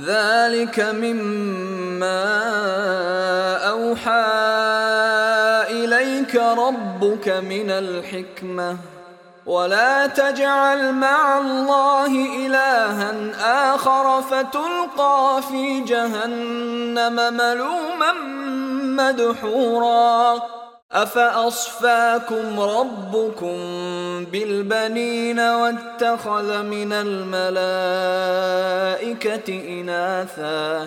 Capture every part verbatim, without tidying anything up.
ذلك مما أوحى إليك ربك من الحكمة ولا تجعل مع الله إلها آخر فتلقى في جهنم ملوما مدحورا أفأصفاكم ربكم بالبنين واتخذ من الملائكة إناثا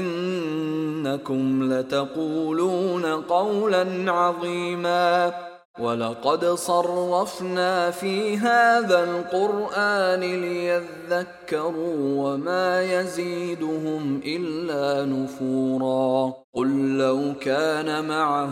إنكم لتقولون قولا عظيما ولقد صرفنا في هذا القرآن ليذكروا وما يزيدهم إلا نفورا قل لو كان معه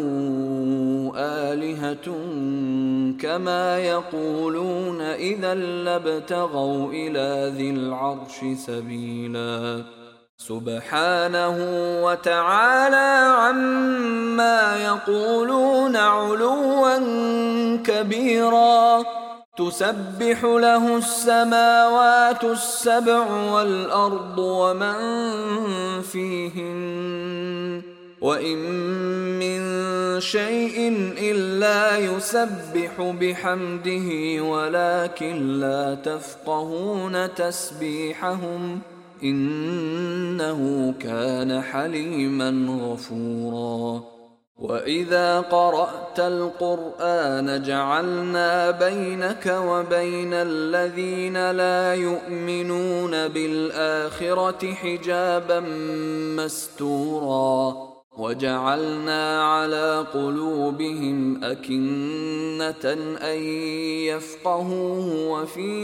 آلهة كما يقولون إذا لابتغوا إلى ذي العرش سبيلا سبحانه وتعالى عما يقولون علوا كبيرا تسبح له السماوات السبع والأرض ومن فيهن وإن من شيء إلا يسبح بحمده ولكن لا تفقهون تسبيحهم إنه كان حليما غفورا وإذا قرأت القرآن جعلنا بينك وبين الذين لا يؤمنون بالآخرة حجابا مستورا وجعلنا على قلوبهم أكنة أن يفقهوه وفي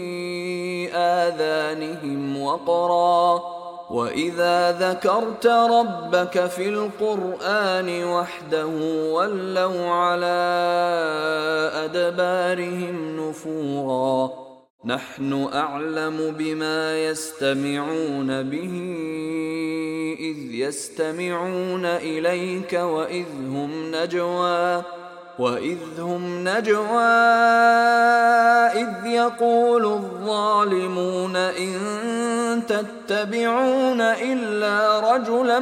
آذانهم وقرا وإذا ذكرت ربك في القرآن وحده ولوا على أدبارهم نفورا نحن أعلم بما يستمعون به إذ يستمعون إليك وإذ هم نجوى وإذ هم نجوى إذ يقول الظالمون إن تتبعون إلا رجلا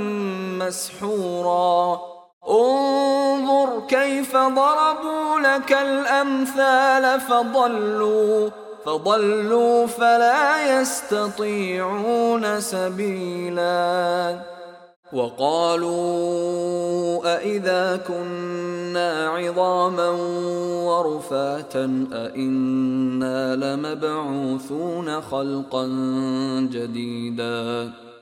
مسحورا انظر كيف ضربوا لك الأمثال فضلوا فضلوا فلا يستطيعون سبيلا وقالوا أإذا كنا عظاما ورفاتا أإنا لمبعوثون خلقا جديدا